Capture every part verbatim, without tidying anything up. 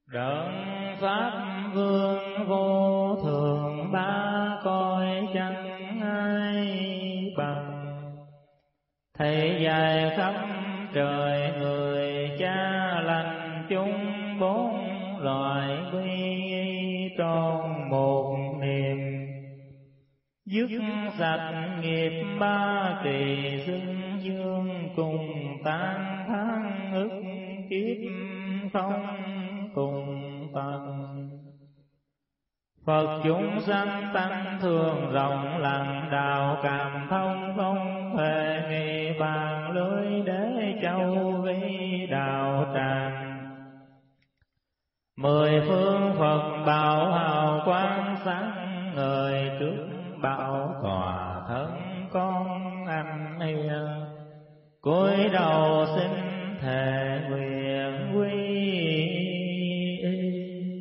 Đấng Pháp Vương vô thường, ba cõi chẳng ai bằng. Thầy dài khắp trời người, cha lành chúng bốn loài quy tròn một niềm. Dứt sạch nghiệp ba kỳ xưng dương, cùng tan tháng ức kiếp không cùng tận. Phật chúng sanh tăng thường rộng, lặng đạo cảm thông không thể nghĩ, bàn lưới để châu vi đạo tràng. Mười phương Phật bảo hào quang sáng ngời, trước bảo tòa thân con anh hiền. Cúi đầu xin thề nguyện quy y,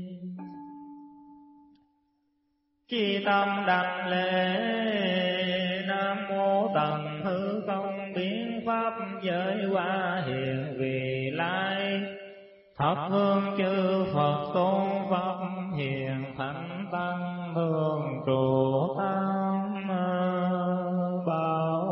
chi tâm đảnh lễ. Nam mô tận hư không biến pháp giới, hoa hiện vì lai. Thập hương chư Phật tôn pháp hiền, thánh tăng hương trụ tam bảo.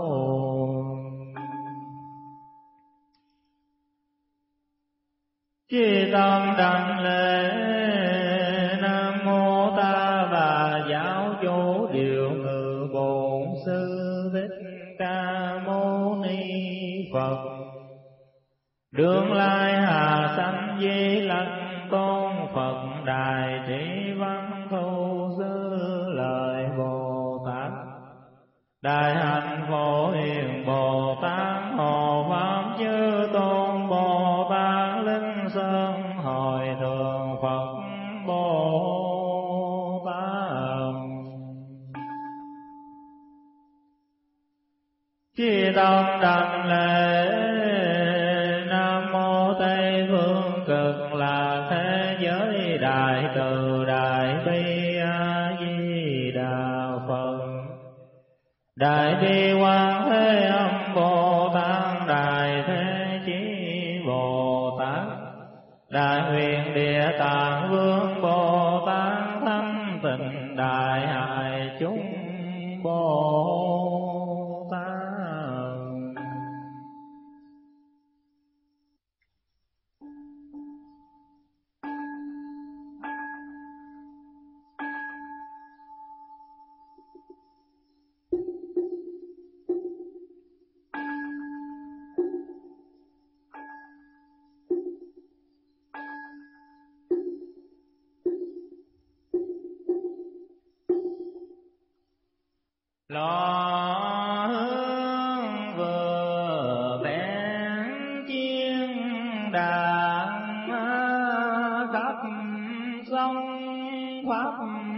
Chi tâm đảnh lễ. Nam mô Ta Bà giáo chủ điều ngự bổn sư Thích Ca Mâu Ni Phật. Đương lai hà sanh di lặc tôn Phật, đài trị văn thu sư lợi Bồ Tát. Đại hạnh phổ hiền Bồ Tát, hộ pháp chư tôn Bồ Tát, linh sơn hồi thượng Phật Bồ Tát. Chi tâm đảnh lễ. Nam mô Tây phương cực lạc thế giới, đại từ đại bi A Di Đà Phật. Đại bi Quan Thế Âm Bồ Tát, đại thế chí Bồ Tát, đại huyền địa tạng vương Bồ Tát, thâm tịnh đại hại chúng Bồ Tát. Lò hương vừa bén chiên đàn, khắp sông pháp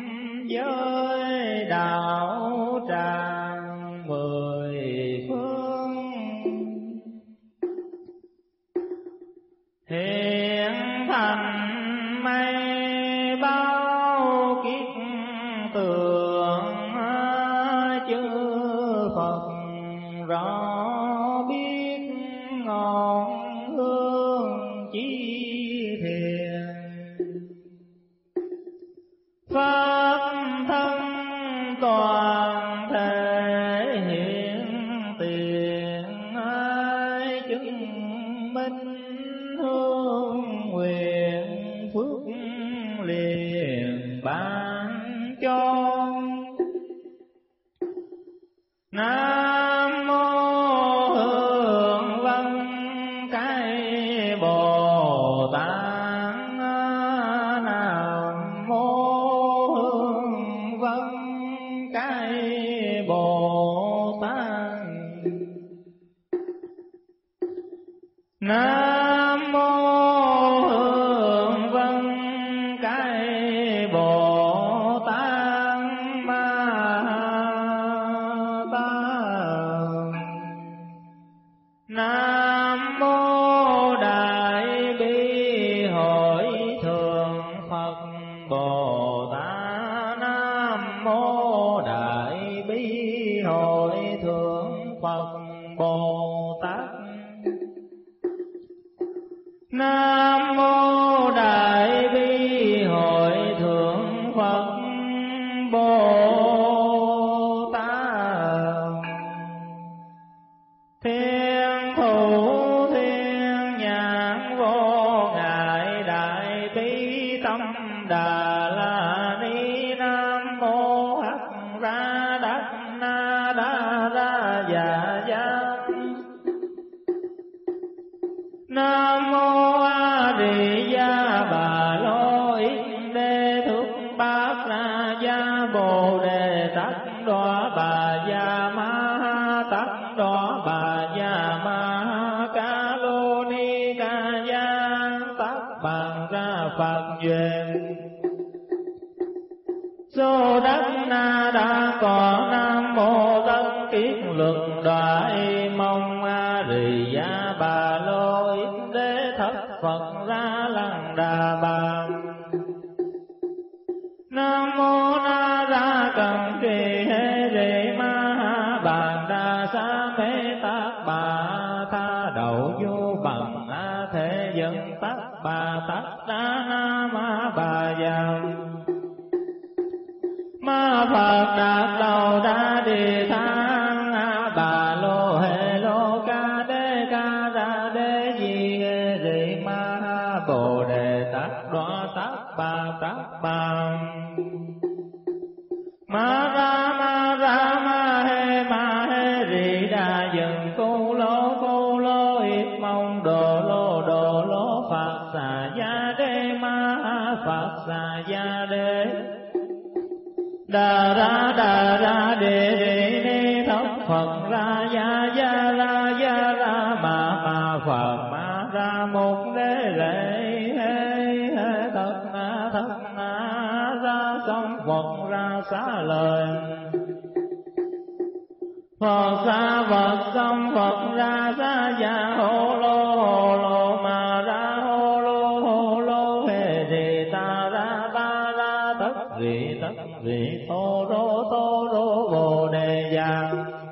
giới đạo tràng mười phương. Hiện thành mây bao kiếp tường, Phật rõ biết ngọn hương chí thiền. Pháp thân toàn thể hiện tiền, ai chứng minh hương nguyện phước liền ban cho. Nam mô Hương Văn Cái Bồ Tát. Nam mô Hương Văn Cái Bồ Tát. Nam mô Hương Văn Cái Bồ Tát Ma Tát. Nam mô Đại Bi Hội Thượng Phật Bồ Tát. Nam mô Đại Bi Hội Thượng Phật Bồ Tát. Nam mô Đại Bi đọa bà già ma tát đọa bà già ma ca lô ni ca giang tát bằng ra Phật duyên. Số đất na đa có nam mô tân kiến luận đoại mong a rì gia bà lô ít đế thất Phật ra lăng đà bà. Nam mô na ra cần trì hê rì ma bàn đà sa mê tát bà tha đậu vô bằng a thế dân tát bà tát đa na ma bà già. Ma Phật đạt đầu đa đi thang a bà lô hê lô ca đê ca ra đê di hê rì ma bồ đề tát đọa tát bà tát bà. Ma ra ma ra ma hê ma hê rì đà dừng cô lô cô lô ít mong đồ lô đồ lô Phật xà gia đê ma Phật xà gia đê. Đà ra đà ra đề đề ni thất Phật ra gia gia ra gia ra ma ma Phật ma ra một đế lệ hê hê thất na thất na ra xong Phật ra xá lời. Phật xa Phật xong Phật ra xá gia hô lô hô lô ma ra hô lô hô lô hê đề ta ra ta ra tất vị tất vị tô rô tô rô bồ đề già.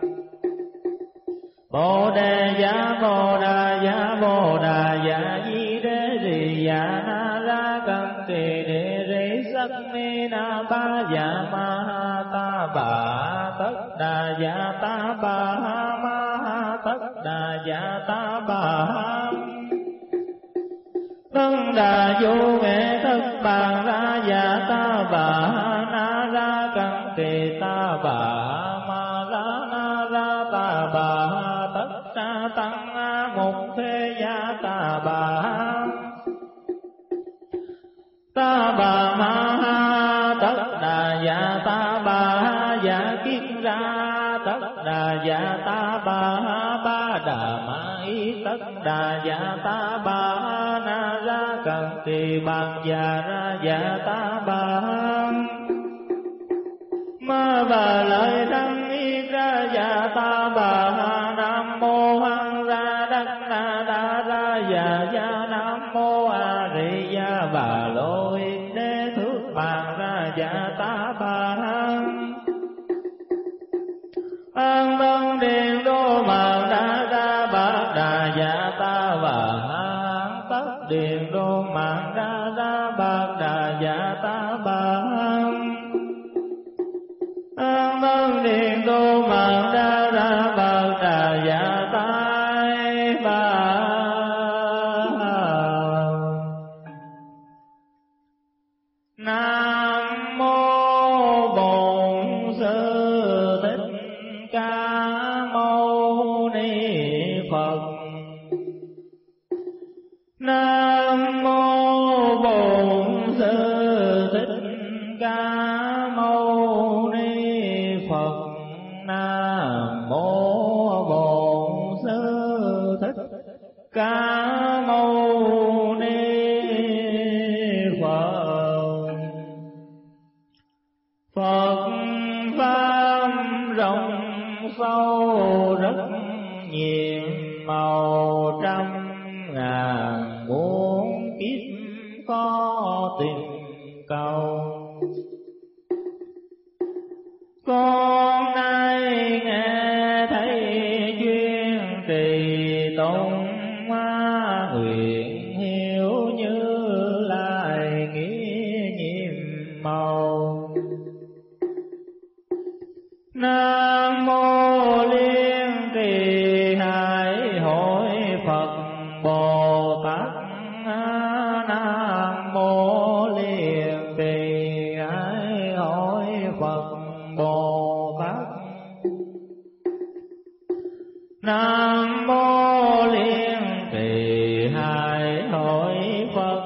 Bồ đề già bồ đà già bồ đà già di đế rì già na ra cần trì đề rì sắc ni na ba già ma ha ta bà tất đà già ta bà ha ma ha tất đà già ta bà ha. Tất đà vô nghệ tất bàn ra già ta bà na ra cần trì ta bà ma ra na ra ta bà tất sa tăng một thế gia ta bà. Ta bà ma tất đà già ta bà già kiết ra tất đà già ta bà ba đà ma ý tất đà già ta bà na ra cần trì bằng già ra già ta bà. Ma bà lợi đăng y ra già ta bà nam mô hăng ra đắc na đa ra già già nam mô a rì gia bà lô ít đế thước bàn ra già ta bà. An tân điện đô màng đa ra bát đà già ta bà an tất điện đô màng đa ra bát đà già ta bà. An tân điện đô màng đa ra bát đà già ta bà. Nam mô Bổn Sư Thích Ca Mâu Ni Phật. Nam mô Bổn Sư Thích Ca Mâu Ni Phật. Nam mô Bổn Sư Thích Ca Mâu Ni Phật. Phật pháp rộng sâu rất nhiều màu trăm ngàn muôn kiếp có tìm cầu. Con nay nghe thấy duyên trì tụng nguyện hiểu như lai nghĩa nhiệm màu. Nam mô Liên Trì Hải Hội Phật Bồ Tát. Nam mô Liên Trì Hải Hội Phật Bồ Tát. Nam mô Liên Trì Hải Hội Phật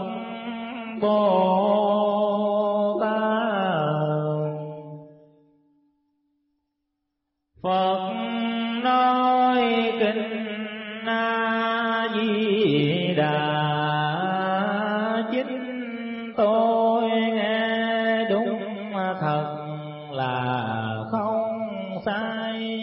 Bồ Tát. Phật nói kinh A Di Đà, chính tôi nghe đúng thật là không sai.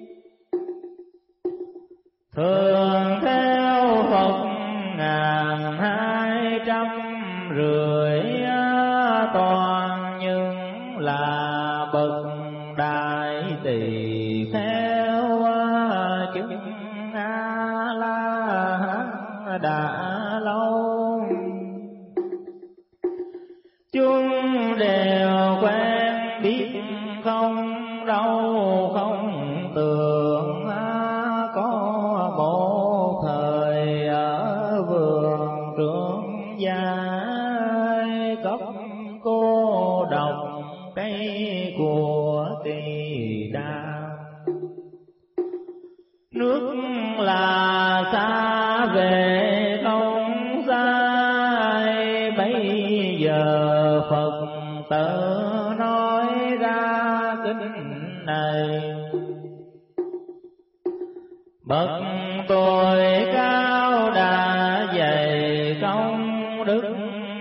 Thường theo Phật ngàn hai trăm rưỡi, toàn những là bậc đại tỳ kheo, chứng A La Hán đã lâu. Chúng đều quen biết không đâu không tưởng, có một thời ở vườn trưởng giai, cốc cô độc cây của kỳ đa. Nước là xa về không sai, bây giờ Phật tử nói ra kinh này. Bậc tuổi cao đã dày công đức,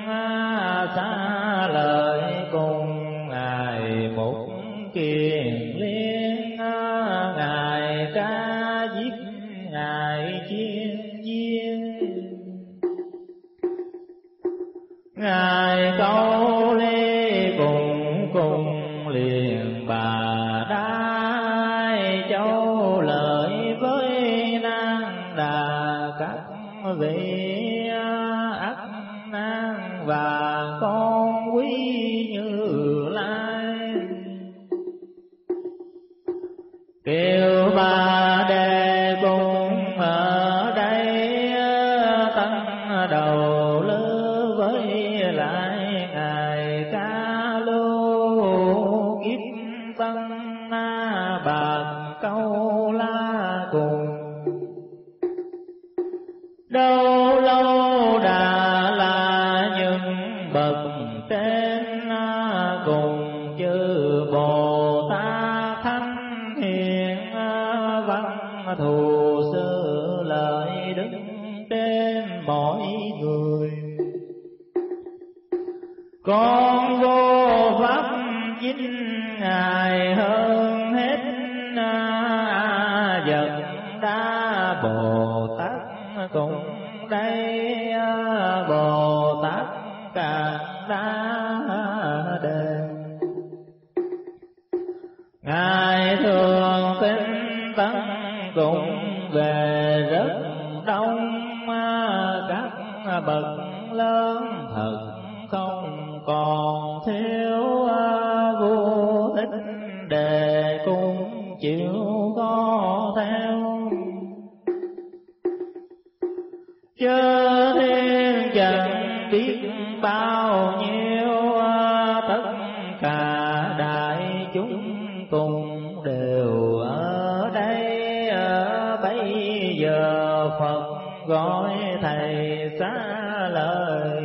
xa lời cùng Ngài Mục Kiền Liên. Ngài ca diếp Ngài chiên viên, Ngài câu ly cùng cùng liền bà đái châu lợi với nan đà các vị ắt nan và con quý Như Lai. Kêu bà đề cùng ở đây tăng đầu lư với lại Ngài Ca Lưu, kiếp tân bạc câu la cùng. Đâu lâu đã là những bậc trên cùng chư Bồ Tát Thánh Hiền, văn thù sư lợi đứng trên mỗi người. Con vô pháp chính Ngài hơn hết, vật đa Bồ Tát cùng đây, Bồ Tát càng đa đề. Ngài thường tinh tấn cùng về rất đông, các bậc lớn thật không còn thiếu. Vua Thích Đề cũng chịu có theo, chớ thiên chẳng biết bao nhiêu. Tất cả đại chúng cùng đều ở đây, bây giờ Phật gọi thầy xá lời,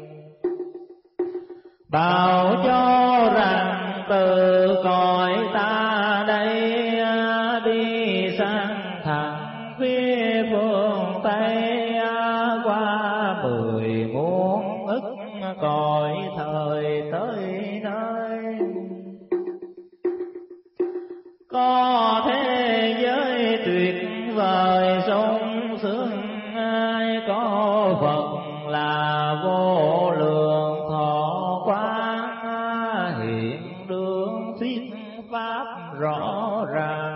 bảo cho rằng từ cõi ta đây đi sang thẳng phía phương Tây, qua mười muôn ức cõi thời tới nơi. Có thế giới tuyệt vời sung sướng, ai có Phật là vô lượng thọ quang, hiện đường thuyết pháp rõ ràng.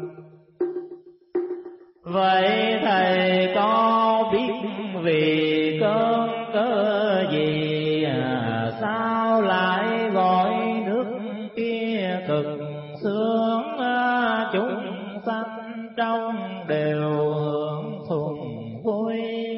Vậy thầy có biết vì cơn cớ gì, sao lại gọi nước kia cực sướng, chúng sanh trong đều hưởng thuần vui.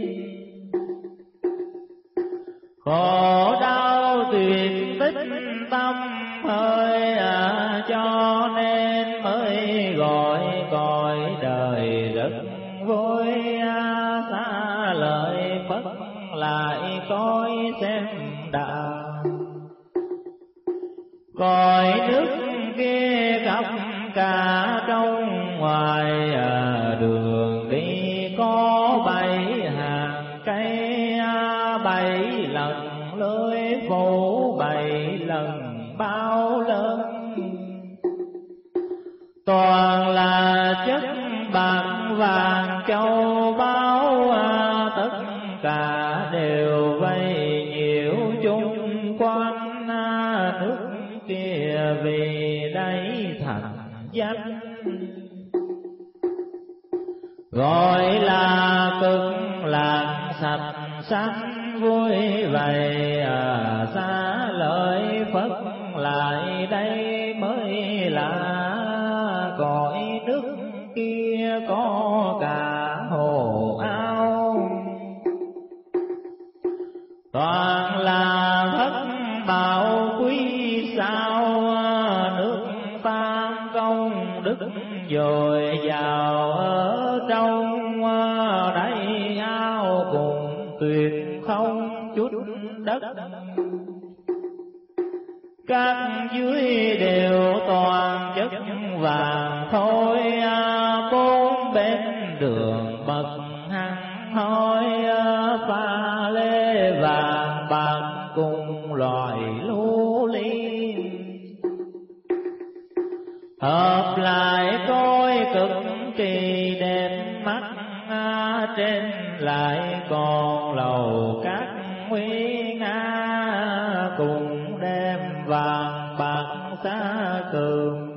Khổ đau tuyệt tích tâm hơi, à, cho nên mới gọi cõi đời rất vui. À, xa lời Phật lại coi xem đạo, cõi nước kia khắp cả ra trong ngoài đường đi có bảy hàng cây, bảy lần lưới phủ, bảy lần bao lớn, toàn là chất bạc vàng châu báu, tất cả đều vây nhiễu chung quanh, nước kia vì đây thành danh, gọi là cực lạc sạch sanh vui vầy. À, xa lợi Phật lại đây mới là cõi nước kia có cả hồ ao, toàn là thất bảo quý sao, nước tam công đức dồi dào ở trong đáy ao cùng tuyệt không chút đất, các dưới đều toàn chất vàng thôi, bốn bên đường bậc hăng hoi, pha lê vàng bạc cùng loài lưu ly, hợp lại coi cực kỳ đẹp mắt, trên lại còn lầu các nguy nga, cùng đem vàng bạc xa cường,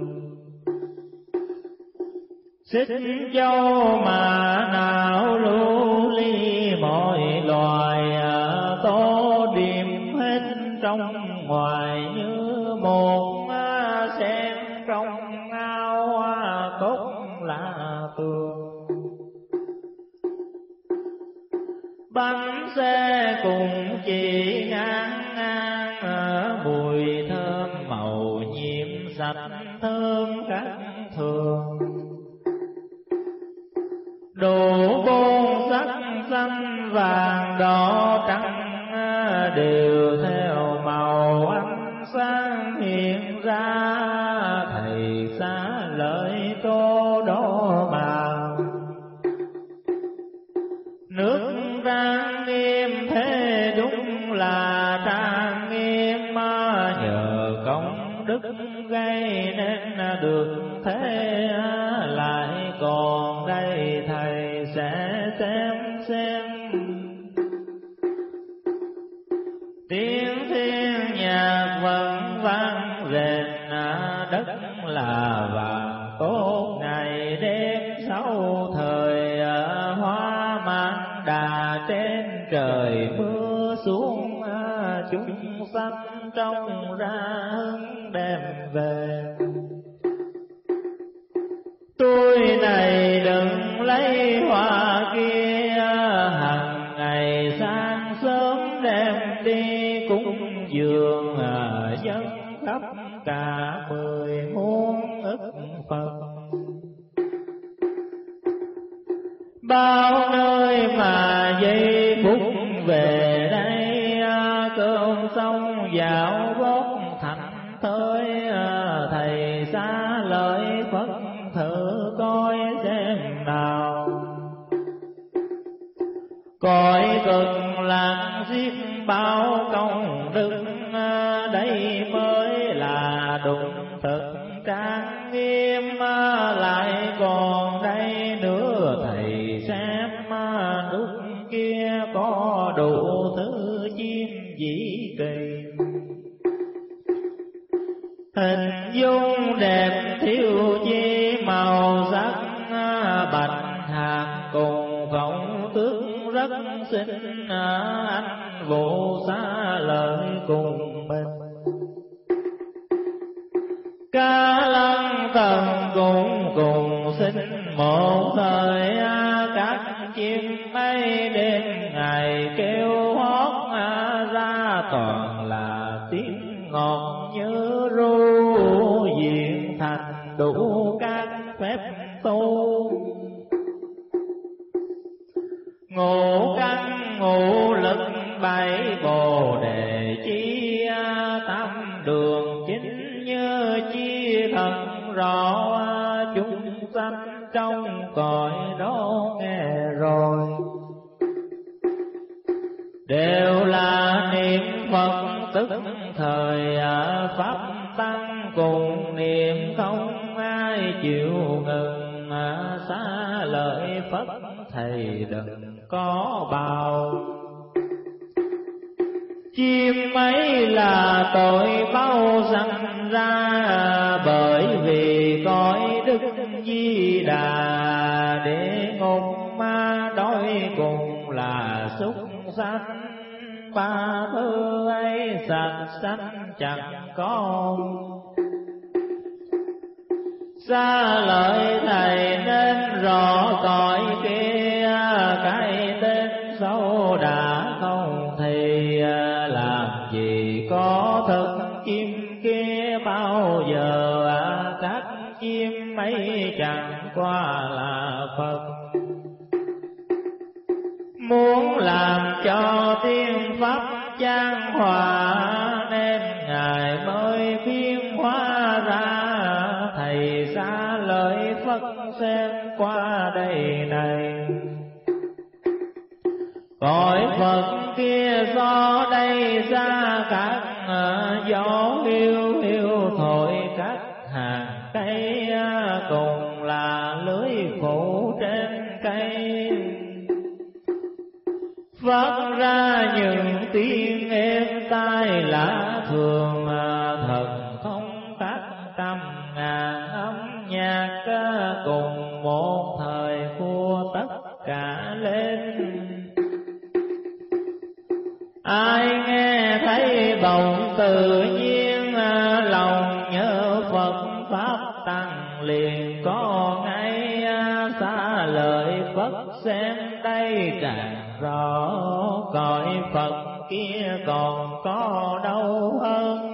xích châu mà nào lưu ly mọi loài, tô điểm hết trong ngoài như một sen trong ao cốt là tường, bánh xe cùng chỉ ngang ngang, mùi thơm màu nhiệm sạch thơm khác thường, đủ bốn sắc xanh vàng đỏ trắng, đều theo màu ánh sáng hiện ra, thầy xá lợi tô đỏ màu, nước trang nghiêm thế đúng là trang nghiêm, nhờ công đức gây nên được thế, lại còn đây thầy sẽ xem xem tiếng thiên nhạc vang vang rền, đất là vàng tốt ngày đêm sáu thời, hoa mang đà trên trời mưa xuống, chúng sanh trong ra hứng đem về. Tôi này đừng lấy hoa kia, hằng ngày sáng sớm đem đi cúng dường, dân khắp cả mười muôn ức Phật. Bao nơi mà giây phút về đây, cơn sông dạo gót thành thơi, thầy xá lợi Phật thử coi xem nào. Cõi cực lạc giết bao công đức, đây mới là đụng thực trang nghiêm, lại còn đây nữa thầy xem nước kia có đủ thứ chim dĩ kỳ. Hình dung đẹp thiếu chi màu sắc, bạch hạt cùng khổng tước rất xinh, anh vụ xá lợi cùng mình. Ca lăng tần cũng cùng xinh một thời, các chim mây đêm ngày kêu hót ra, toàn là tiếng ngọt như ru, diện thành đủ các phép tu. Ngũ căn ngũ lực bảy bồ đề chi, tam đường chính như chi thật rõ, chúng sanh trong cõi đó nghe rồi, đều là niệm Phật tức thời pháp tăng, cùng niệm không ai chịu ngừng, xá lợi Phật thầy đừng có bào. Chim ấy là tội bao sanh ra, bởi vì cõi Đức Di Đà, để ngục ma đói cùng là súc sanh, ba thứ ấy sạch sanh chẳng có. Xá lợi thầy nên rõ cõi kia, cái tên xấu đã không thì làm gì có thực chim kia bao giờ. Các chim ấy chẳng qua là Phật, muốn làm cho tiên pháp chan hòa, nên Ngài mới biến hóa ra. Thầy xá lợi Phật xem qua đây này, cõi Phật kia do đây ra các gió hiu hiu thổi các hàng cây, cùng là lưới phủ trên cây, phát ra những tiếng êm tai lạ thường. Thần thông các trăm ngàn âm nhạc, cùng một thời khua tất cả lên. Ai nghe thấy bỗng tự nhiên, lòng nhớ Phật pháp tăng liền có ngay. Xá lợi Phật xem đây càng rõ, cõi Phật kia còn có đâu hơn,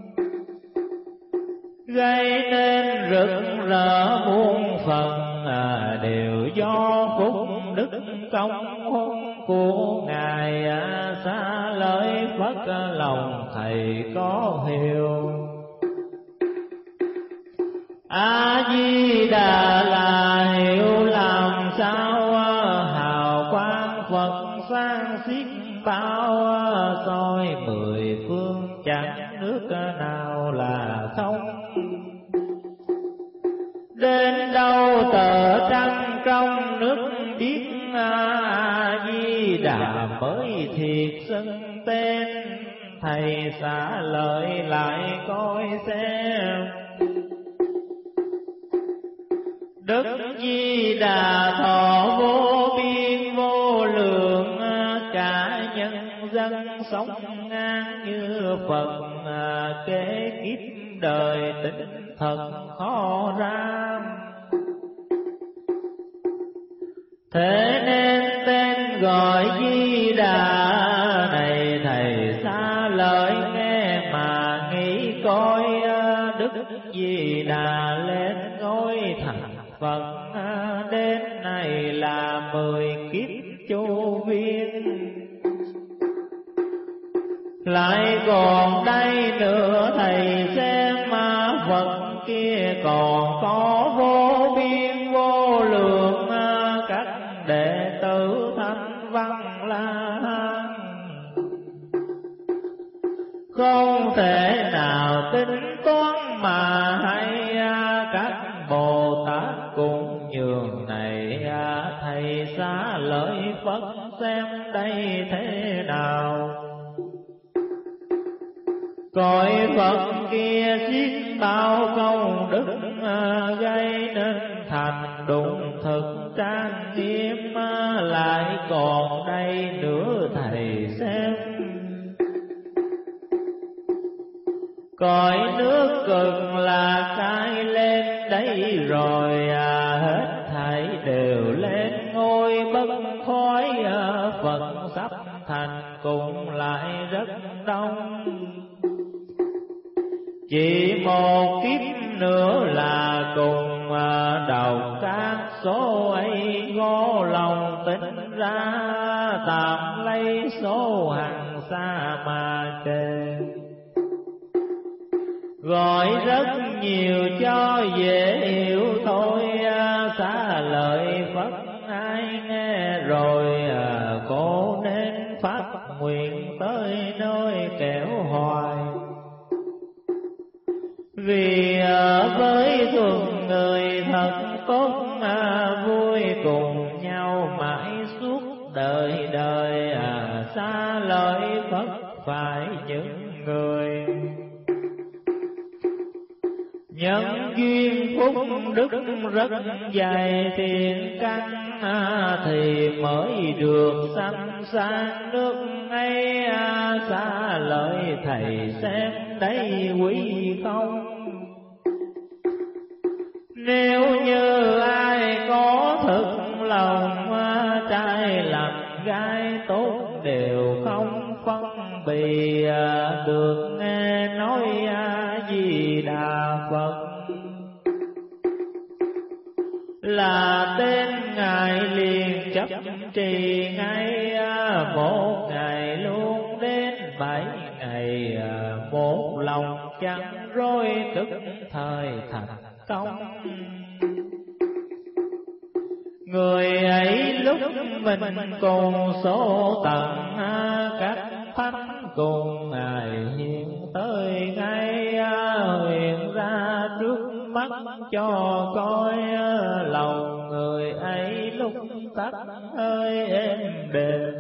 gây nên rực rỡ muôn phần, à, đều do phúc đức công huân của Ngài. À, xá lợi Phật lòng thầy có hiểu, A Di Đà là hiểu làm sao, hào quang Phật sáng xiết bao, soi mười phương chẳng nước nào là không. Đến đâu tờ trăng trong nước biết, A Di Đà mới thiệt xưng tên. Thầy xá lợi lại coi xem, Đức Di Đà thọ vô biên vô lượng, cả nhân dân sống ngang như Phật. Kế kiếp đời tính thật khó ram, thế nên tên gọi Di Đà này. Thầy xá lợi nghe mà nghĩ coi, Đức Di Đà lên ngôi thành Phật, đến này là mười kiếp chu viên. Lại còn đây nữa thầy xem, mà Phật kia còn có vô biên vô lượng, các đệ tử thanh văn la hán, không thể nào tính toán mà hay. Các Bồ Tát cũng nhường này, thầy xá lợi Phật xem đây thế nào. Cõi Phật kia xiết bao công đức, gây nên thành đụng thực trang nghiêm. Lại còn đây nữa thầy xem, cõi nước Cực là khai lên đấy rồi, à, hết thảy đều lên ngôi bất khói. À, Phật sắp thành cùng lại rất đông, chỉ một kiếp nữa là cùng. À, đầu các số ấy ngô lòng tính ra, tạm lấy số hàng xa mà kề. Gọi rất nhiều cho dễ hiểu thôi, Phật ai nghe rồi à, cô nên phát nguyện tới nơi kẻo hoài. Vì ở với thuần người thật tốt à, vui cùng nhau mãi suốt đời đời à, xa lợi Phật phải những người nhân duyên phúc đức rất dài thiện căn à, thì mới được sanh sang nước ấy à, xa lợi thầy xem đấy quý không. Nếu như ai có thực lòng à, trai làm gái tốt đều không phân bì à, được nghe nói A Di Đà Phật là tên ngài liền chấp trì ngay à, một ngày luôn đến bảy ngày à, một lòng chẳng rối tức thời thành công. Người ấy lúc mình cùng số tận à, các thánh cùng ngài hiện tới ngay à, hiện ra trước mắt cho coi à, lòng người ấy lúc tắt hơi êm đềm.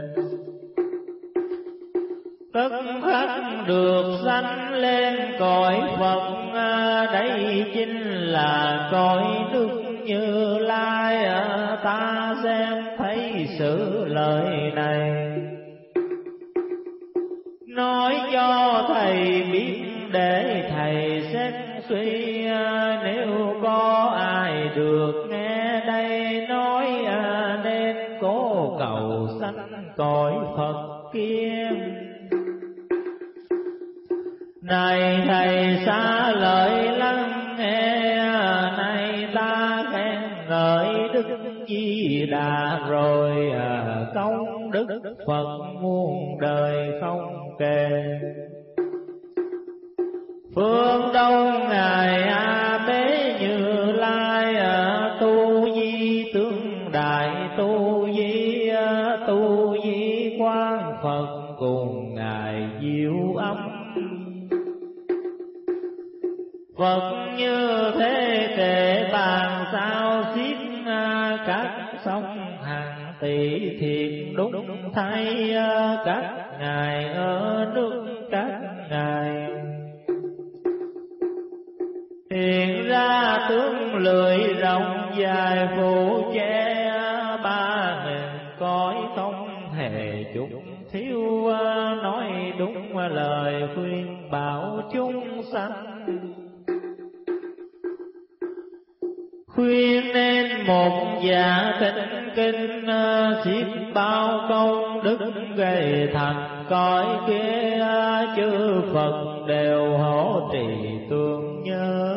Tất khắc được sanh lên cõi Phật à, đây chính là cõi nước Như Lai à, ta xem thấy sự lời này nói cho thầy biết để thầy xét suy à, nếu có ai được nghe đây nói à, nên cố cầu sanh cõi Phật kia. Này thầy xá lợi lắng nghe à, này ta khen ngợi Đức Di Đà rồi à, công đức Phật muôn đời không kể. Phương Đông ngài A Bế Như Lai à, tu di tương đại tu di à, tu di quang Phật cùng ngài diệu âm. Phật như thế kể bàn sao xiết à, các sông hàng tỷ thiện đúng thay à, các ngài ở nước các ngài hiện ra tướng lưỡi rộng dài phủ che ba nghìn cõi không hề chút thiếu à, nói đúng lời khuyên bảo chúng sanh. Khuyên nên một dạ thịnh kinh xiết bao công đức gây thành cõi kia chư Phật đều hộ trì tương nhớ.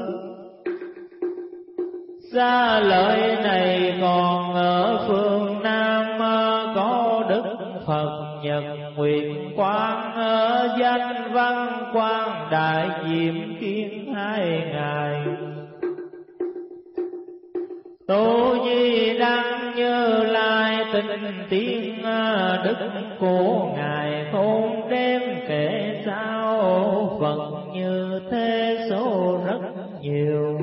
Xa lợi này còn ở phương Nam có đức Phật Nhật Nguyện Quang danh văn quang đại diệm kiến hai ngài. Tu Di Đăng Như Lai tinh tiến đức của ngài không đêm kể sao. Phật như thế số rất nhiều,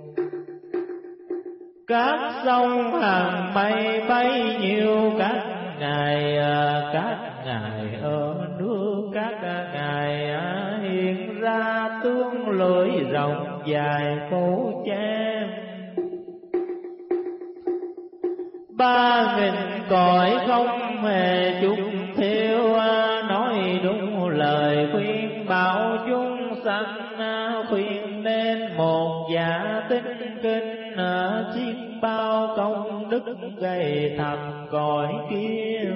các sông hàng mây bay nhiều các ngài các ngài ở nước các ngài hiện ra tướng lưỡi rộng dài cổ che. Ba nghìn cõi không hề chút thiếu nói đúng lời khuyên bảo chúng sanh. Khuyên nên một dạ tinh kinh xiết bao công đức gây thành cõi kia.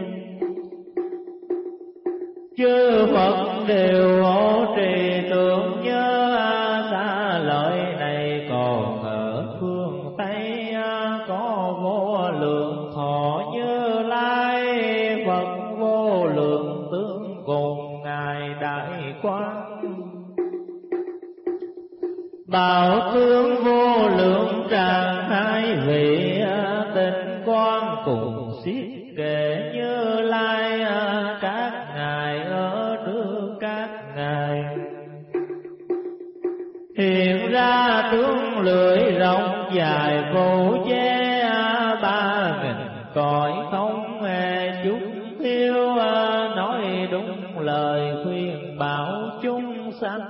Chư Phật đều hộ trì tưởng nhớ xa lợi này còn ở phương Tây có vô lượng thọ Như Lai Phật vô lượng tướng cùng ngài đại quang. Bảo tướng vô lượng tràng hai vị tình quan cõi không hề chút thiếu, nói đúng lời khuyên bảo chúng sanh.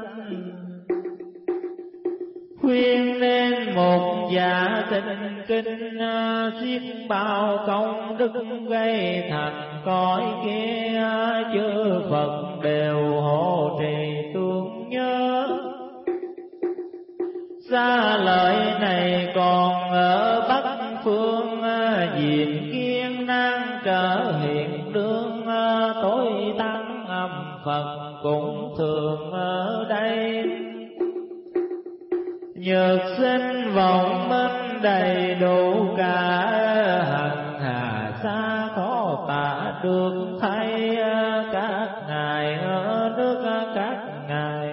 Khuyên nên một dạ tinh kinh, xiết bao công đức gây thành cõi kia, chư Phật đều hộ trì tương nhớ. Xa lời này còn ở Bắc phương, diện kiên nan trở hiện đương, tối tăng âm Phật cũng thường ở đây. Nhược sinh vọng minh đầy đủ cả, hằng hà xa khó tả được thấy, các ngài ở nước các ngài.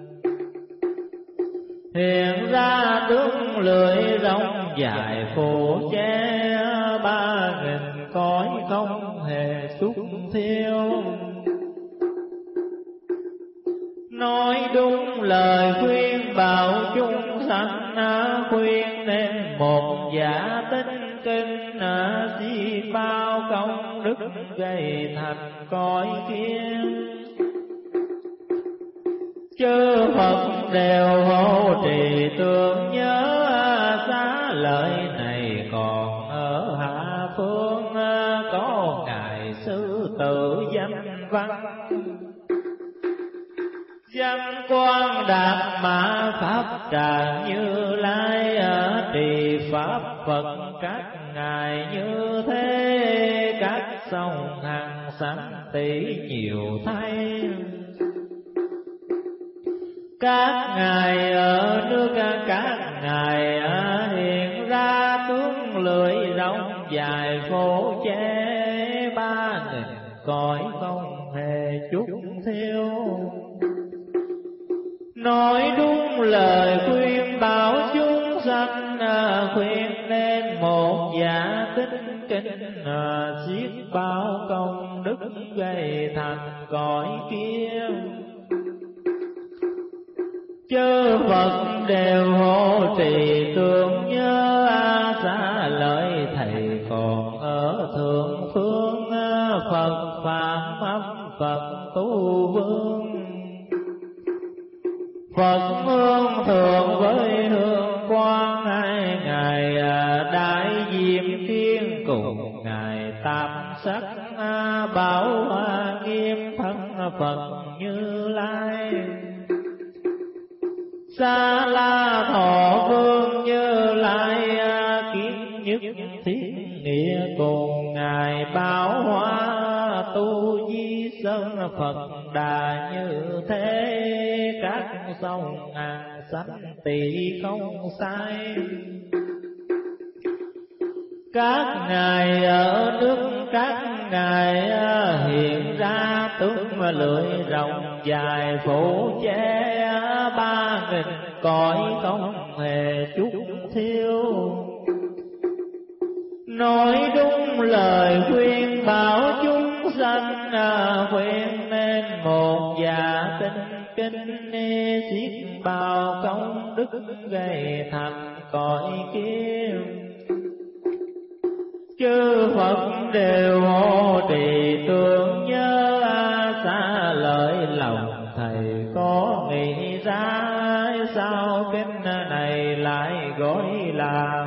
Hiện ra tướng lưỡi rộng dài phủ che, ba nghìn cõi không hề xúc thiêu. Nói đúng lời khuyên bảo chúng sanh, khuyên nên một giả tinh kinh, di bao công đức gây thành cõi kia. Chư Phật đều hộ trì tương nhớ, xá lợi này còn ở hạ phương, có ngài sư tử danh văn. Danh quan đạt mã pháp tràng Như Lai, ở trì pháp Phật các ngài như thế, các sông hàng sanh tỷ nhiều thay. Các ngài ở nước các ngài, hiện ra tướng lưỡi rộng dài phổ che, ba nghìn cõi không hề chút thiếu. Nói đúng lời khuyên bảo chúng sanh, khuyên nên một giả tinh kinh, xiết bao công đức gây thành cõi kia. Chư Phật đều hộ trì tương nhớ, xá lợi thầy còn ở thượng phương, Phật Phạm âm Phật Tu Vương. Phật hương thượng với hương quang, hai ngài đại diệm thiên cùng ngài tam sắc, bảo hoa nghiêm thân Phật Như Lai. Sa La Thọ Vương Như Lai, kiến nhất thiết nghĩa cùng ngài bảo hoa tu di sơn Phật Đà như thế, các sông ngàn sanh tỷ không sai. Các ngài ở nước các ngài, hiện ra tướng lưỡi rộng dài phủ che, ba nghìn cõi không hề chút thiếu. Nói đúng lời khuyên bảo chúng sanh, khuyên nên một dạ tinh kinh, xiết bao công đức gây thành cõi kia. Chư Phật đều hộ trì tương nhớ, xá lợi lòng thầy có nghĩ ra, sao kinh này lại gọi là.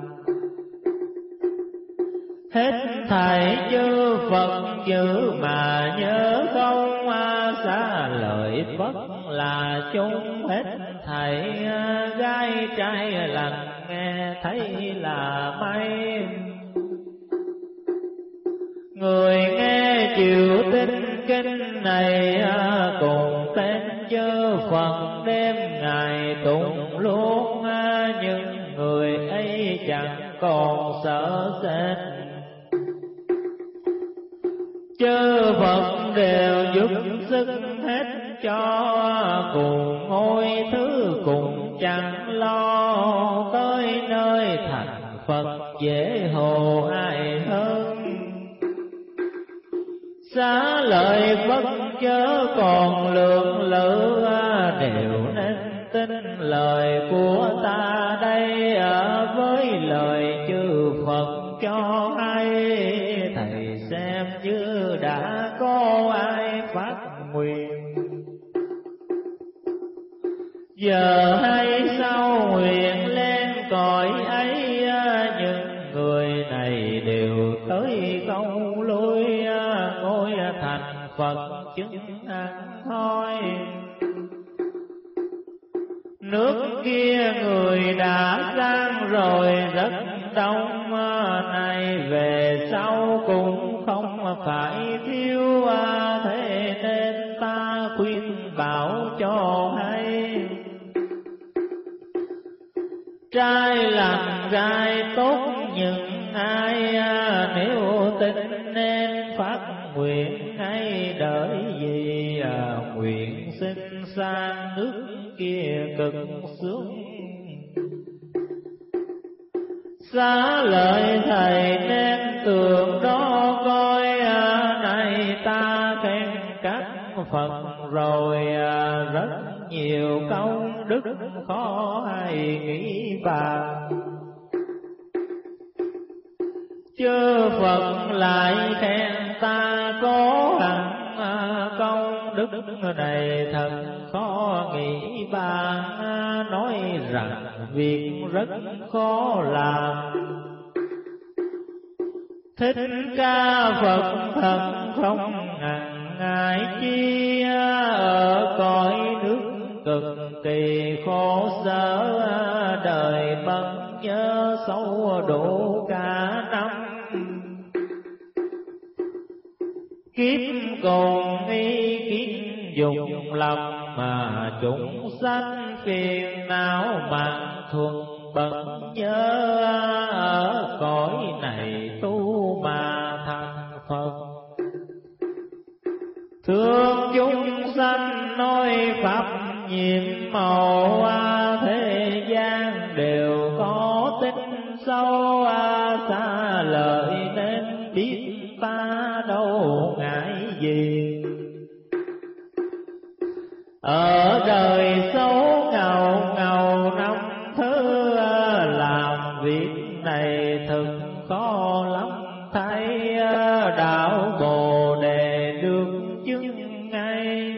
Hết thảy chư Phật chữ mà nhớ không, xá lợi Phật là chúng. Hết thảy gái trai lành nghe thấy là may, người nghe chịu tin kinh này, cùng tên chư Phật đêm ngày tụng luôn. Nhưng người ấy chẳng còn sợ sệt, chư Phật đều giúp sức hết cho, cùng ngôi thứ cùng chẳng lo. Tới nơi thành Phật dễ hồ ai hơn, xá lợi Phật chớ còn lượng lự. Đều nên tin lời của ta đây, ở với lời chư Phật cho hay. Giờ hay sau nguyện lên cõi ấy, những người này đều tới câu lui, ngôi thành Phật chứng ăn thôi. Nước kia người đã sang rồi rất đông, này về sau cũng không phải thiếu, thế nên ta khuyên bảo cho hay. Trai lành trai tốt những ai, nếu tin nên phát nguyện ngay đợi gì, nguyện xin sang nước kia cực sướng. Xá lợi thầy nên tượng đó coi, này ta khen các Phật rồi, rất nhiều công đức khó ai nghĩ bàn. Chư Phật lại khen ta có hẳn công đức này thật khó nghĩ bàn, nói rằng việc rất khó làm. Thích Ca Phật thật không ngần ngại chi, ở cõi nước cực kỳ khổ sở, đời bận nhớ sâu đủ cả năm. Kiếp cùng ý kiến dùng lầm, mà chúng sanh phiền não mạng thuần bận nhớ, ở cõi này tu mà thành Phật. Thương chúng sanh nói pháp nhiệm màu, thế gian đều có tính sâu, xa lợi nên biết ta đâu ngại gì. Ở đời xấu ngầu ngầu năm thứ, làm việc này thực khó lắm thấy, đạo Bồ Đề được chứng ngay.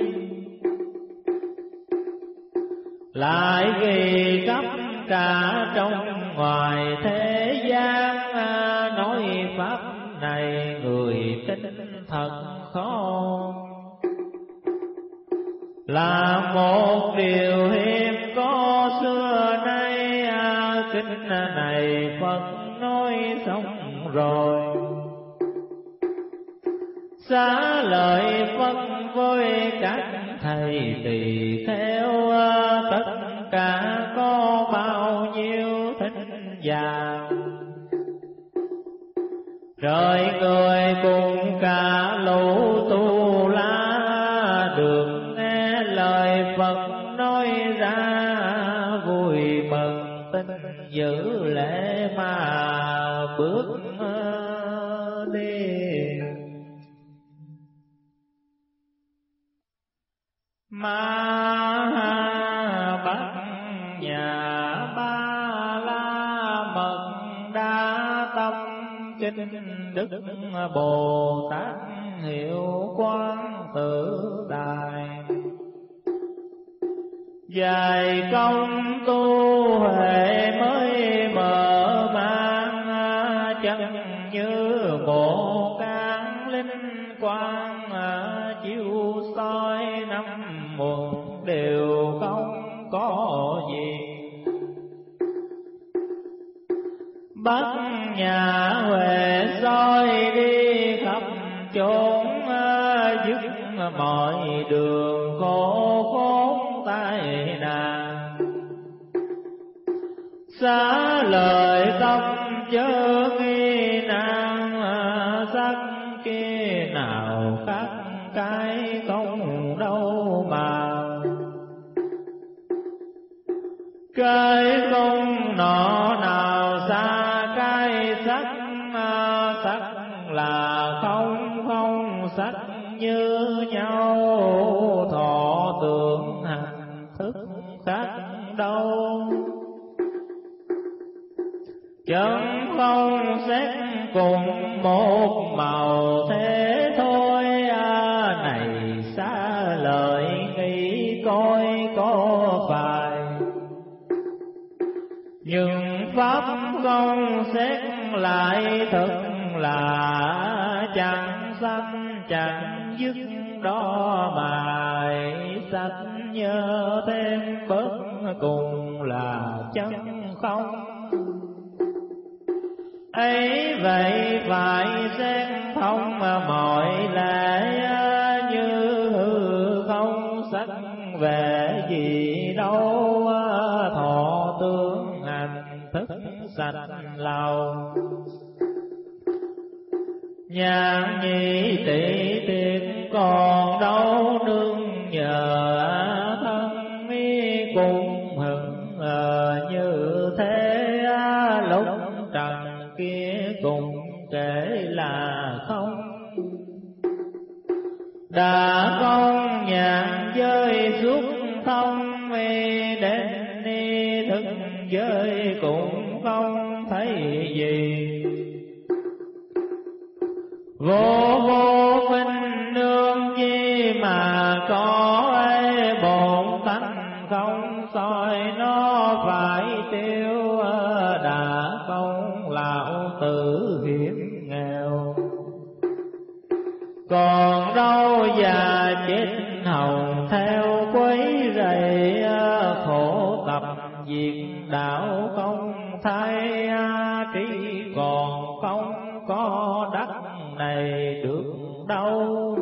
Lại vì khắp cả trong ngoài thế gian, nói pháp này người tin thật khó. Là một điều hiếm có xưa nay, kinh này Phật nói xong rồi. Xá lợi phân với các thầy tỳ kheo, tất cả có bao nhiêu thính già. Rồi người cùng cả lũ tu la, được nghe lời Phật nói ra, vui mừng tin giữ lễ mà bước đi. Ma Bát Nhà Ba La Mật Đa Tâm Kinh Đức Bồ Tát Hiệu Quang Tự Đài. Dài công tu huệ mới mở mang, chân như bộ can linh quang, chiếu soi năm một đều không có gì. Bát Nhã Huệ soi đi khắp chốn, dứt mọi đường khổ khốn tai nạn. Xá lợi tâm chớ nghi nan, sắc kia nào khác cái không đâu mà. Cái không nọ nào xa cái sắc, sắc là không không sắc như nhau, thọ tưởng hành thức khác đâu. Chân không xét cùng một màu thế thôi, này xa lời nghĩ coi có phải. pháp không xét lại thật là chẳng sanh chẳng dứt đó mài sách nhớ thêm bất cùng là chân không. Ấy vậy phải xét thông mọi lẽ như hư không sắc về gì đâu thọ tướng hành thức sạch lòng. Nhàn nhị tỷ tiết còn đâu nương nhờ thân mi cùng hững như thế lúc trần kia cùng kể là không. Đã không nhàn giới suốt thông mi đến ni thức giới cũng không thấy gì. Vô vô minh nương chi mà có ấy bổn tánh không soi nó phải tiêu đã không lão tử hiểm nghèo. Còn đâu già chết hồng theo quấy rầy khổ tập diệt đạo không thay trí còn không có đắc này được đâu.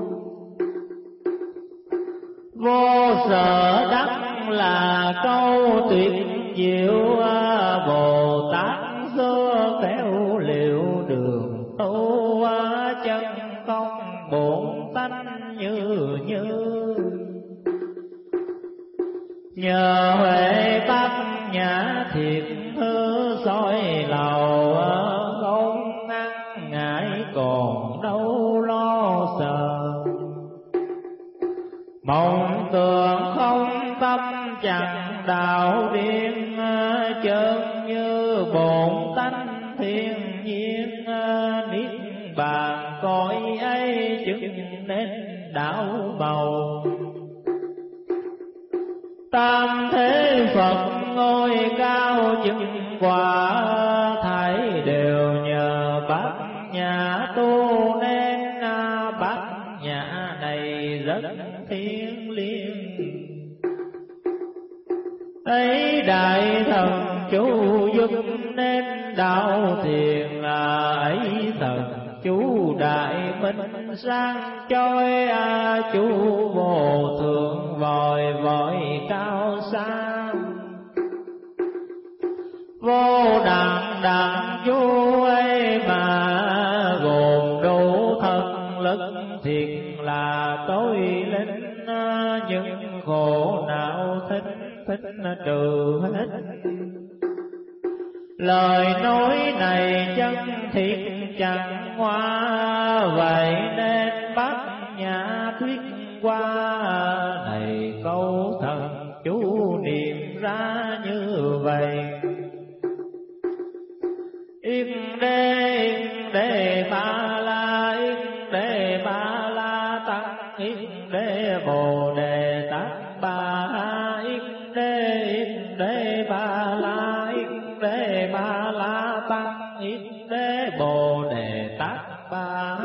Vô sở đắc là câu tuyệt diệu Bồ Tát xưa khéo liệu đường tu chân không bổn tánh như như. Nhờ huệ bát nhã thiệt hư soi lầu không ngăn ngại còn đâu lo sợ. Mộng tưởng không tâm chẳng đạo điên chân như bổn tánh thiên nhiên niết bàn cõi ấy chứng nên đạo bầu. Tam thế Phật ngôi cao chứng quả thảy đều nhờ bát nhã tu nên bát nhã này rất thiêng liêng. Ấy đại thần chủ giúp nên đạo thiền là ấy thần chú đại minh sang chói chú vô thượng vòi vòi cao xa. Vô đẳng đẳng chú ấy mà gồm đủ thân lực thiệt là tối linh những khổ não thích thích trừ hết. Lời nói này chân thiệt chẳng hoa vậy nên bát nhã thuyết qua này câu thần chú niệm ra như vậy. Yên đê yên đê ba la yên đê ba la tăng yên đê bồ đề tát ba yên đê yên đê ba la yên đê ba la tăng yên đê bồ đề tát ba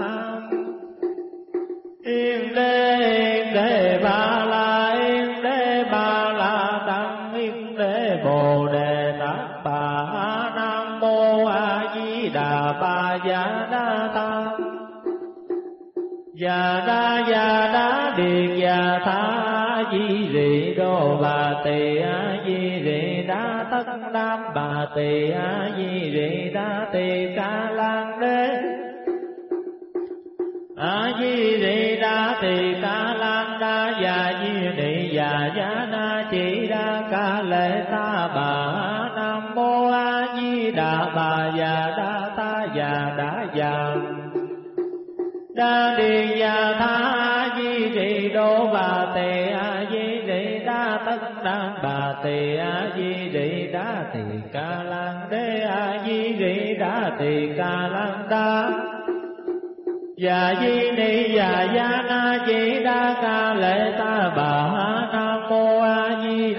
yên đê yên đê ba la yên đê ba la tăng yên đê bồ đề tát ba. Nam mô A Di Đà Ba Gia Đa Ta Già Đa Già Đá Điền Già Tha Di Rị Đô Bà Tỳ A Di Rị Đá Tất Nam Bà Tỳ A Di Rị Đá Tỳ Ca Lan Đế A Di Rị Đá Tỳ Ca Lan Đa Già Di Rị Già Già Na Chỉ Đa Ca Lệ Ta Bà. Nam mô A Di Đà Bà Già Đa Ta Già Đá Già Đa Điền Già Tha A Di Rị Đô Bà Tỳ A Di Rị Đá Tất Đan Bà Tỳ A Di Rị Đá Tỳ Ca Lan Đế A Di Rị Đá Tỳ Ca Lan Đa Già Di Ni Già Gia Na Chỉ Đa Ca Lệ Ta Bà. Nam mô A Di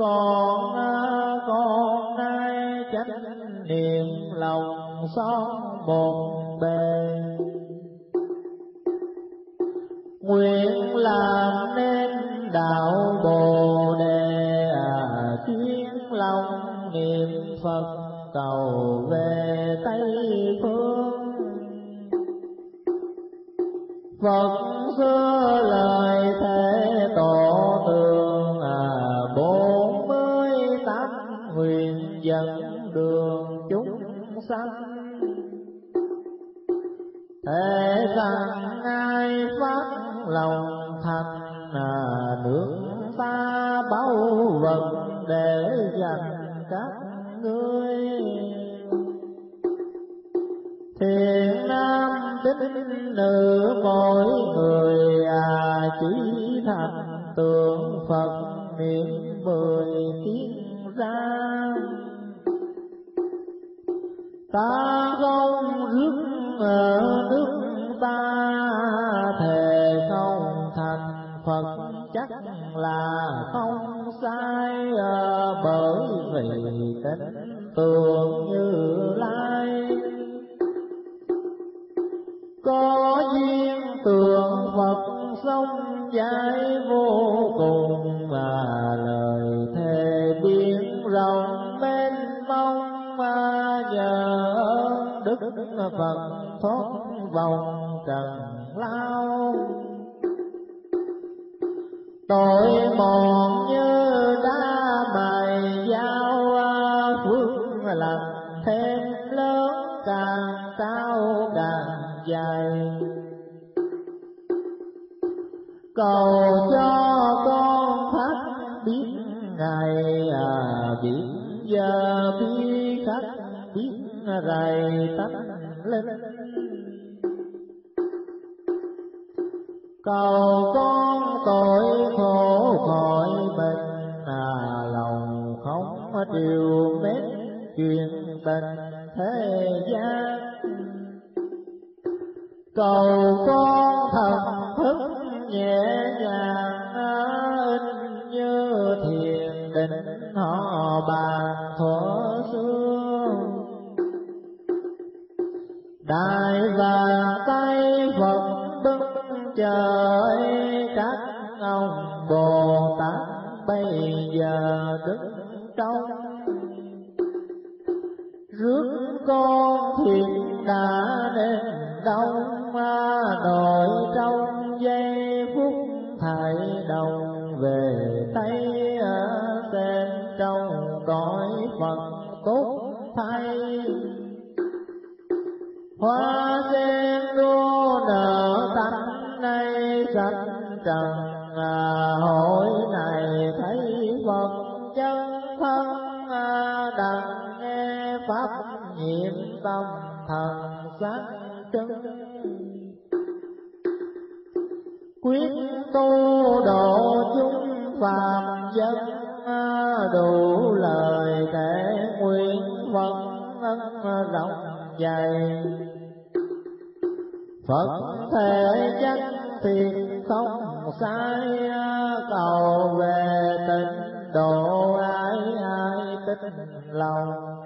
còn con nay chánh niệm lòng son một bề. Nguyện làm nên đạo Bồ Đề, à, chuyên lòng niệm Phật cầu về Tây phương. Phật xưa lời thế tổ tường, à, bốn mươi tám nguyện dẫn đường chúng sanh. Thế rằng ai phát lòng thành, à, nước ta báu vật để dành các ngươi. Thiện nam tín nữ mỗi người, à, chỉ thành tượng Phật niệm mười tiếng ra. Ta không rước ở nước ta, thề không thành Phật chắc là không sai, bởi vì tính tượng Như Lai. Có duyên tượng Phật sống giải vô cùng, mà lời thề biển rộng mênh mông, mà nhờ ơn Đức Phật thoát vòng trần lao. Tội mòn như đá mài dao, phước lành thêm lớn càng cao càng dài. Cầu cho con thác biết ngày, à, biết giờ khi khách biết rày tánh linh. Cầu con tội khổ khỏi mình, à, lòng không điều mến chuyện tình thế gian. Cầu con thần thức nhẹ nhàng, in như thiền định họ bàn thuở xưa. Đại và tay Phật bưng trời, các ông Bồ Tát bây giờ đứng trong. Rước con thiện đã đến đâu, nội trong giây phút thải đồng về Tây, xem trong cõi Phật tốt thay. Hoa sen đua nở tánh nay sạch trần, à, hội này thấy Phật chân thân, à, đặng nghe pháp nhiệm tâm thần sáng trưng. Quyết tu độ chúng phàm dân, à, đủ lời kể nguyện Phật ân rộng dày. Phật thể chân thiệt không sai, cầu về tịnh độ ai ai tích lòng.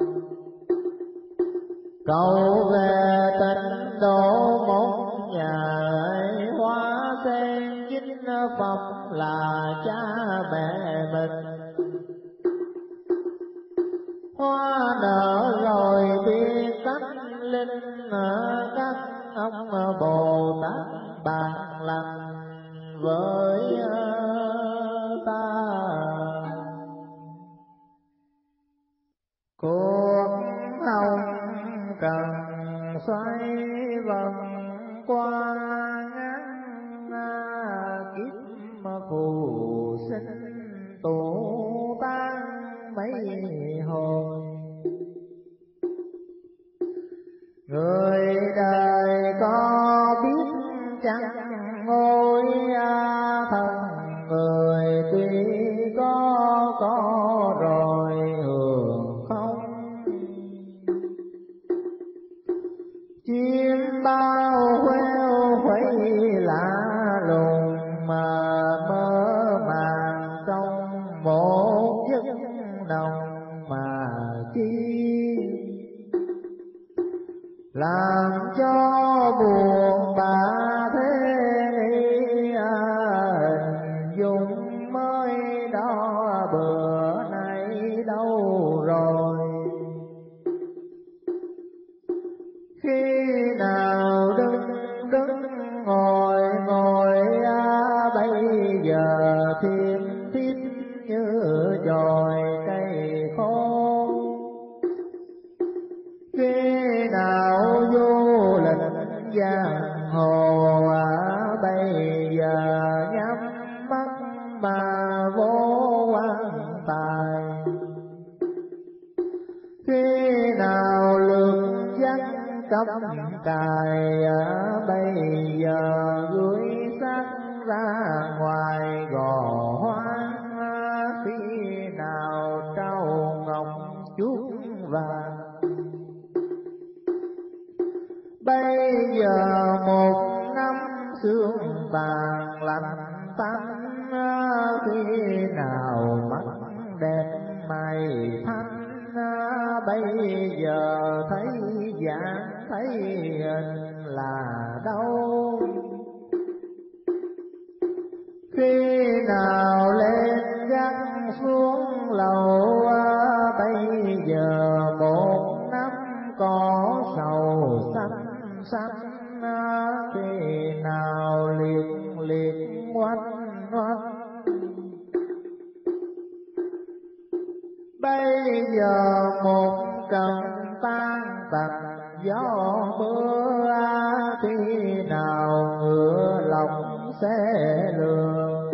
Cầu về tịnh độ một nhà ấy, hoa sen chính Phật là cha mẹ mình. Hoa nở rồi biết tánh linh, các ông Bồ Tát bạn lành với ta. Cuộc hồng cần xoay vần qua ngắn, kiếp phù sinh tụ tan mấy hồi. Người đời có biết chẳng ngôi thân, người tuy có có rồi hưởng không. Chim bao queo khuấy lạ lùng, mà mơ màng trong một giấc làm cho buồn bã thế nghĩ, hình dung mới đó bữa nay đâu rồi. Khi nào đứng đứng ngồi ngồi bây giờ thiên thiết như chồi cây khô. Khi nào du lịch giang hồ bây giờ nhắm mắt mà vô quan tài. Khi nào lương dắt cắm cài bây giờ gửi xác ra ngoài gò hoang. Khi nào trao ngọc chuốt vàng bây giờ một năm sương vàng lạnh tanh. Khi nào mắt đẹp mày thanh bây giờ thấy dạng thấy hình là đâu. Khi nào lên gác xuống lầu bây giờ một năm có sầu xanh xanh. Khi nào liệt liệt ngoanh ngoanh bây giờ một trận tan tành gió mưa. Khi nào ngựa lòng sẽ lường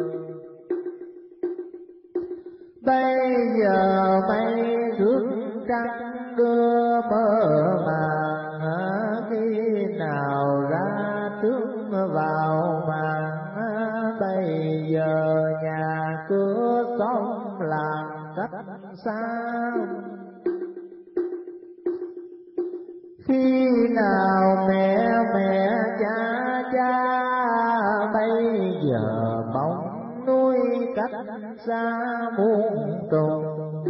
bây giờ mây rước trăng đưa mơ màng. Khi nào ra trước vào màn bây giờ nhà cửa xóm làng cách xa. Khi nào mẹ mẹ cha cha bây giờ bóng núi cách xa muôn trùng.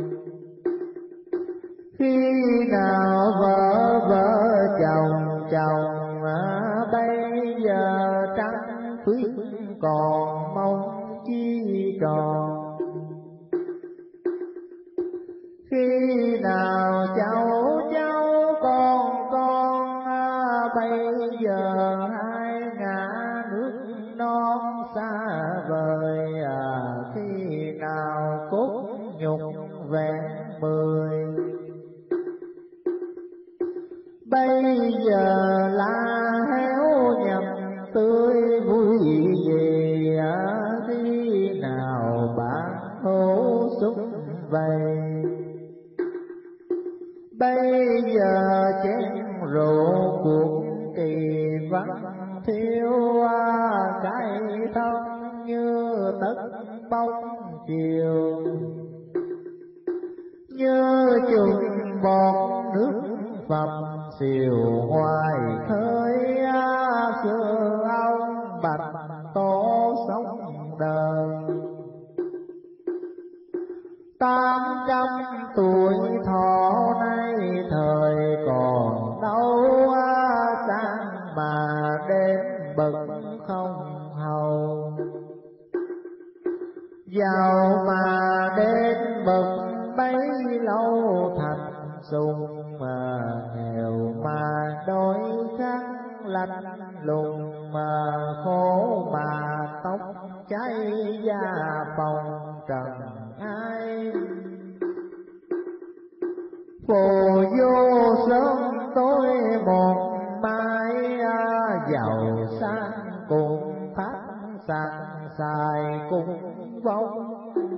Khi nào vợ vợ chồng chồng bây giờ trăng khuyết còn mong chi tròn. Khi nào cháu cháu con con bây giờ hai ngả nước non xa vời. Khi nào cốt nhục vẹn mười bây giờ lá héo nhầm tươi vui gì. Khi nào bạn hổ xúc vầy bây giờ chén rượu cuộc kỳ vắng thiếu. Cái thân như tất bóng chiều như chùm bọt nước phập xìu hoài khơi. Xưa ông bạch tổ sống đời tám trăm tuổi thọ nay thời còn đâu. Sáng mà đêm bận không hầu giàu mà đến bận bấy lâu thành sùng. Mà nghèo mà đôi khăn lạnh lùng mà khổ mà tóc cháy da phòng trần ai. Phù vô sớm tối một mai giàu sang cùng phát sẵn xài cùng vong.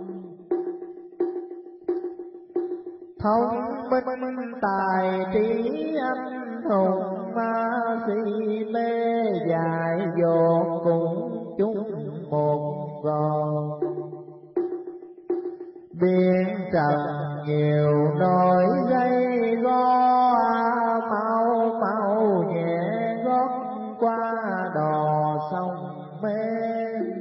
Thông minh tài trí anh hùng si mê dại dột cùng chung một gò. Biển trần nhiều nỗi gây go mau mau nhẹ gót qua đò sông mê.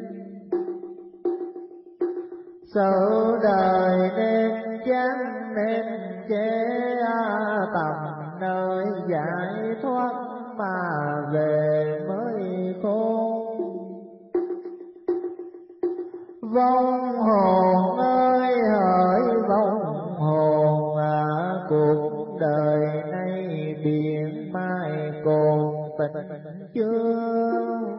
Sự đời nên chán nên chế tầm nơi già giải thoát mà về mới khôn. Vong hồn ơi hỡi vong hồn, à, cuộc đời này biển mai cồn tình chưa.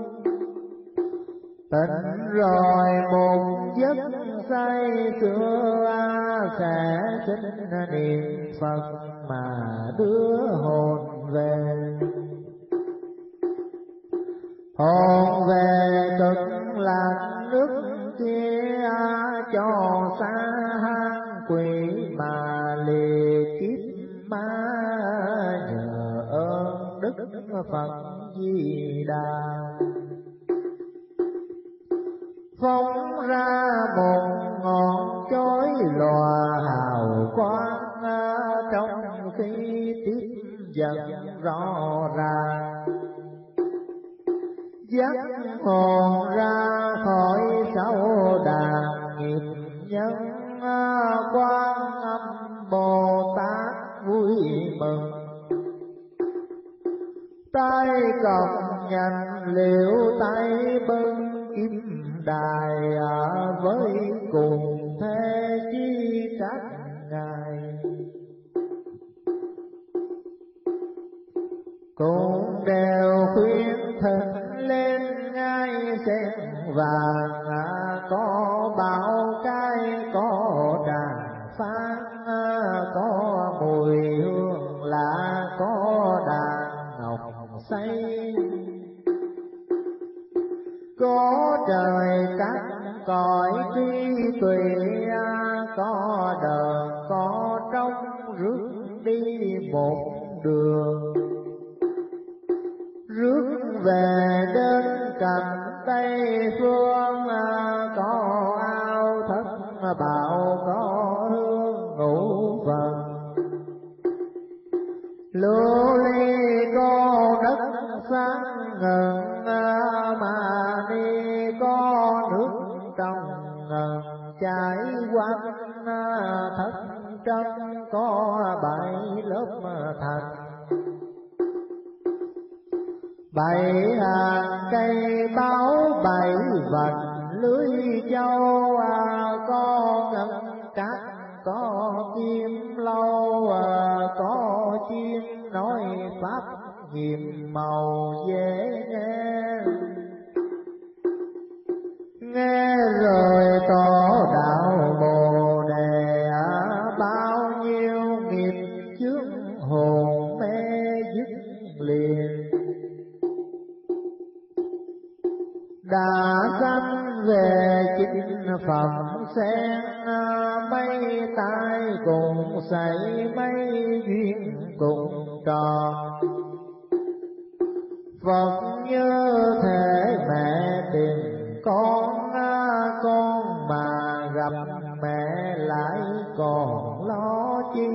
Tỉnh rồi một giấc say sưa, sẽ xin niệm Phật mà đưa hồn về. Hồn về cực lạc nước kia, cho xa hang quỷ mà lìa kiếp ma. Nhờ ơn Đức Phật Di Đà, phóng ra một ngọn chói lòa hào quang, trong khi tiếp dần rõ ràng. Dắt hồn ra khỏi sáu đàn nghiệp nhân, Quan Âm Bồ Tát vui mừng. Tay cầm nhành liễu tay bưng kim đài, với cùng thế chi các ngài. Cũng đều khuyên thần lên ngai sen vàng, có bảo cái có đàn phán, có mùi hương lạ, có đàn ngọc say. Có trời các cõi trí tuệ, có đời có trong rước đi một đường. Rước về đến cạnh Tây phương, có ao thất bảo, có hương ngũ phần. Lưu ly có đất sáng ngần, mà đi có nước trong ngần chảy quanh. Thất trân có bảy lớp thành, bảy hàng cây báo bảy vành lưới châu. Có ngân cát, có chim lâu, có chim nói pháp nhiệm màu dễ nghe. Nghe rồi tỏ đạo Bồ Đề, bao nhiêu nghiệp chướng hồn mê dứt liền. Đã sanh về chính phẩm sen, mấy tay cùng xảy mấy duyên cùng tròn. Phật như thể mẹ tìm con, con mà gặp mẹ lại còn lo chi.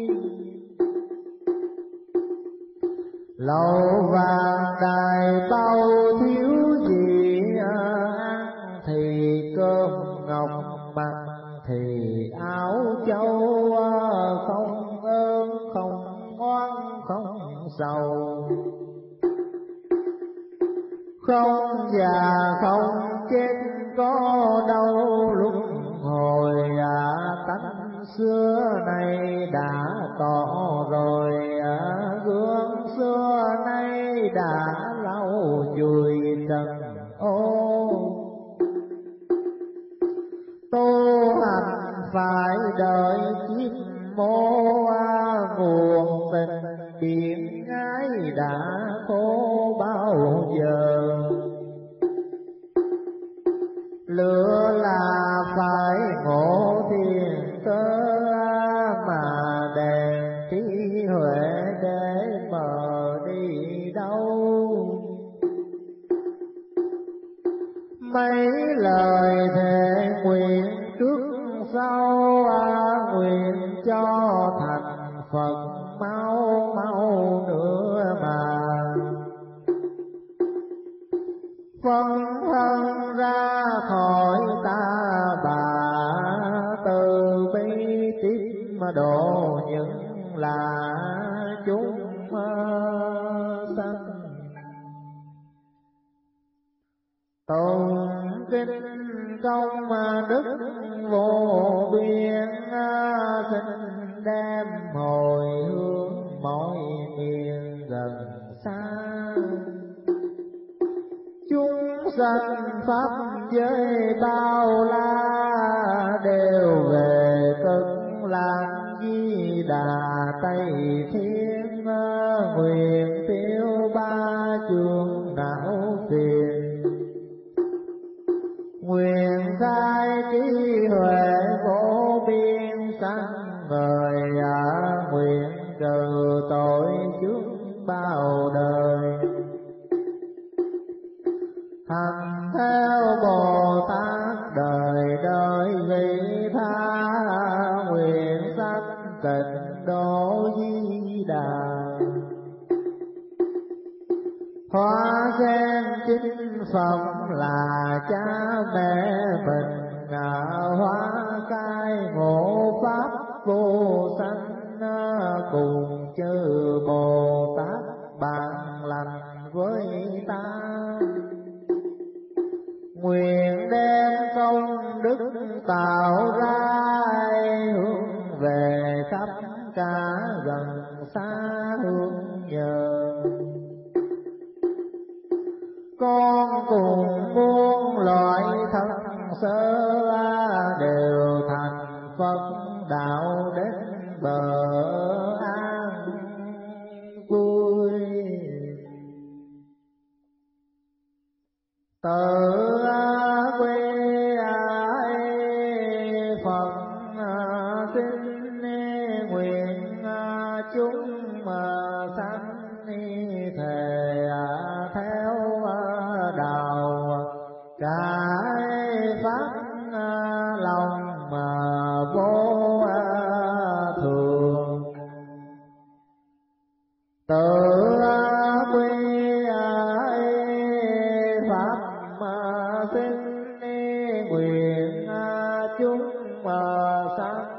Lầu vàng đài bao thiếu gì, ăn thì cơm ngọc, mặc thì áo châu. Không ơn không oán không sầu, không già không chết có đâu luân hồi. Tánh xưa nay đã tỏ rồi, gương xưa nay đã lau chùi trần ô. Tu hành phải đợi kiếp mô, nguồn tình biển ái đã khô bao giờ. Lửa là phải ngộ thiên cơ, mà đèn trí huệ để mờ đi đâu. Mấy lời thề nguyện trước sau, nguyện cho thành Phật mau mau nữa mà. Phân thân ra khỏi ta bà, từ bi tiếp mà độ những là chúng xa. Chúng sanh pháp giới bao la đều về cực lạc Di Đà Tây Thiên, nguyện tiêu ba chuông não phiền. Nguyện khai trí huệ vô biên sanh người, à, nguyện trừ tội trước bao đời. Hành theo Bồ Tát đời đời vị tha, nguyện sanh tịnh độ Di Đà. Hoa sen chính phẩm là cha mẹ mình, hoa cai ngộ pháp vô sanh, cùng chư Bồ Tát bạn lành với ta. Nguyện đem công đức tạo ra, hướng về khắp cả gần xa hướng nhờ. Con cùng muôn loại thân sơ đều thành Phật đạo đến bờ an vui. Tự quy Phật xin nguyện chúng sanh thề theo đạo cái pháp lòng vô thường. Tự quy pháp xin nguyện chúng sanh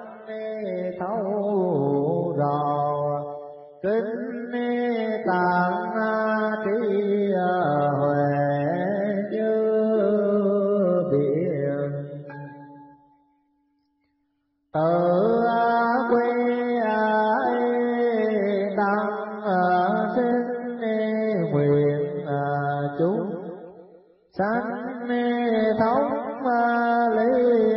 thấu rõ kính tạng trí huệ như biển. Tự quy tăng xin nguyện chúng sanh thống lý